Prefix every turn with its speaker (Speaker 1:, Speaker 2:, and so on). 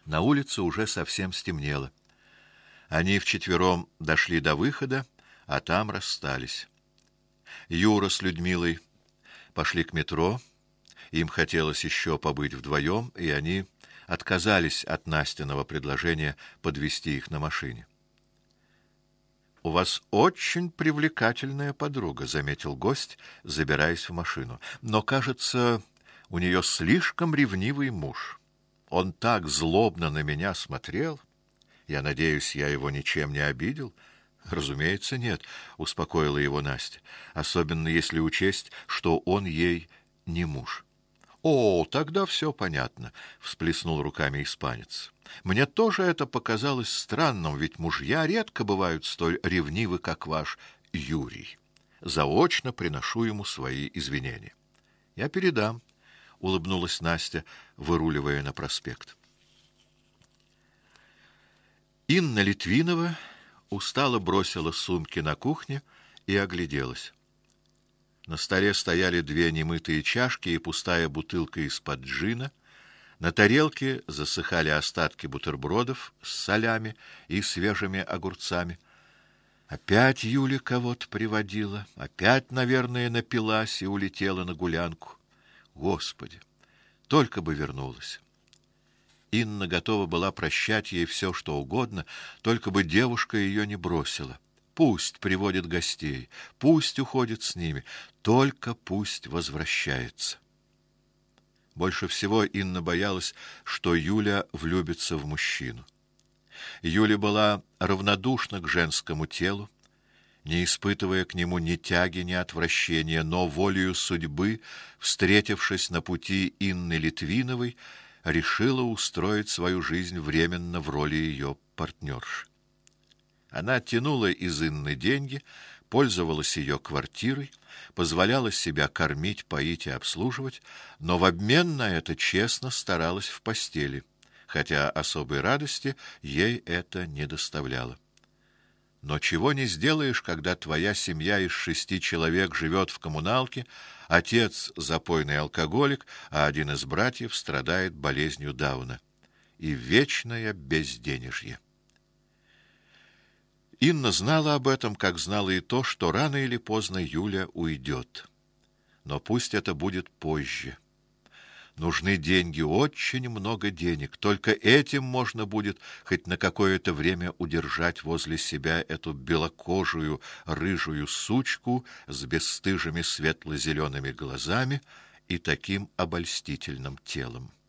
Speaker 1: На улице уже совсем стемнело. Они вчетвером дошли до выхода, а там расстались. Юра с Людмилой пошли к метро. Им хотелось еще побыть вдвоем, и они отказались от Настиного предложения подвезти их на машине. «У вас очень привлекательная подруга», — заметил гость, забираясь в машину. «Но, кажется, у нее слишком ревнивый муж. Он так злобно на меня смотрел. Я надеюсь, я его ничем не обидел?» «Разумеется, нет», — успокоила его Настя, «особенно если учесть, что он ей не муж». «О, тогда все понятно», — всплеснул руками испанец. «Мне тоже это показалось странным, ведь мужья редко бывают столь ревнивы, как ваш Юрий. Заочно приношу ему свои извинения». «Я передам», — улыбнулась Настя, выруливая на проспект. Инна Литвинова устало бросила сумки на кухне и огляделась. На столе стояли две немытые чашки и пустая бутылка из-под джина. На тарелке засыхали остатки бутербродов с солями и свежими огурцами. Опять Юля кого-то приводила, опять, наверное, напилась и улетела на гулянку. Господи, только бы вернулась. Инна готова была прощать ей все, что угодно, только бы девушка ее не бросила. Пусть приводит гостей, пусть уходит с ними, только пусть возвращается. Больше всего Инна боялась, что Юля влюбится в мужчину. Юля была равнодушна к женскому телу, не испытывая к нему ни тяги, ни отвращения, но волею судьбы, встретившись на пути Инны Литвиновой, решила устроить свою жизнь временно в роли ее партнерши. Она тянула из Инны деньги, пользовалась ее квартирой, позволяла себя кормить, поить и обслуживать, но в обмен на это честно старалась в постели, хотя особой радости ей это не доставляло. Но чего не сделаешь, когда твоя семья из 6 человек живет в коммуналке, отец запойный алкоголик, а один из братьев страдает болезнью Дауна. И вечное безденежье. Инна знала об этом, как знала и то, что рано или поздно Юля уйдет. Но пусть это будет позже. Нужны деньги, очень много денег. Только этим можно будет хоть на какое-то время удержать возле себя эту белокожую, рыжую сучку с бесстыжими светло-зелеными глазами и таким обольстительным телом.